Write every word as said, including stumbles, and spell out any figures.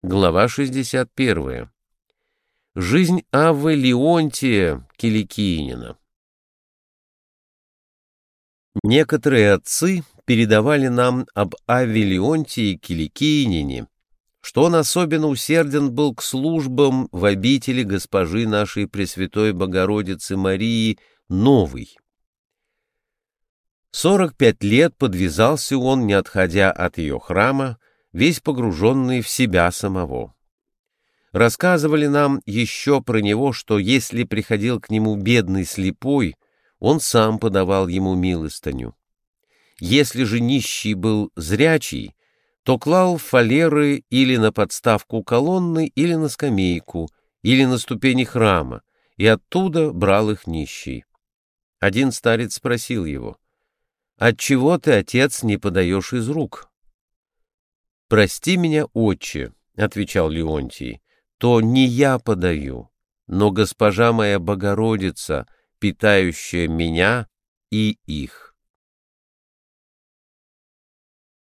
Глава шестьдесят первая. Жизнь Аввы Леонтия Киликиянина. Некоторые отцы передавали нам об Авве Леонтии Киликиянине, что он особенно усерден был к службам в обители госпожи нашей Пресвятой Богородицы Марии Новой. Сорок пять лет подвязался он, не отходя от ее храма, весь погруженный в себя самого. Рассказывали нам еще про него, что если приходил к нему бедный слепой, он сам подавал ему милостыню. Если же нищий был зрячий, то клал фалеры или на подставку колонны, или на скамейку, или на ступени храма, и оттуда брал их нищий. Один старец спросил его: «Отчего ты, отец, не подаешь из рук?» «Прости меня, отче», — отвечал Леонтий, — «то не я подаю, но госпожа моя Богородица, питающая меня и их».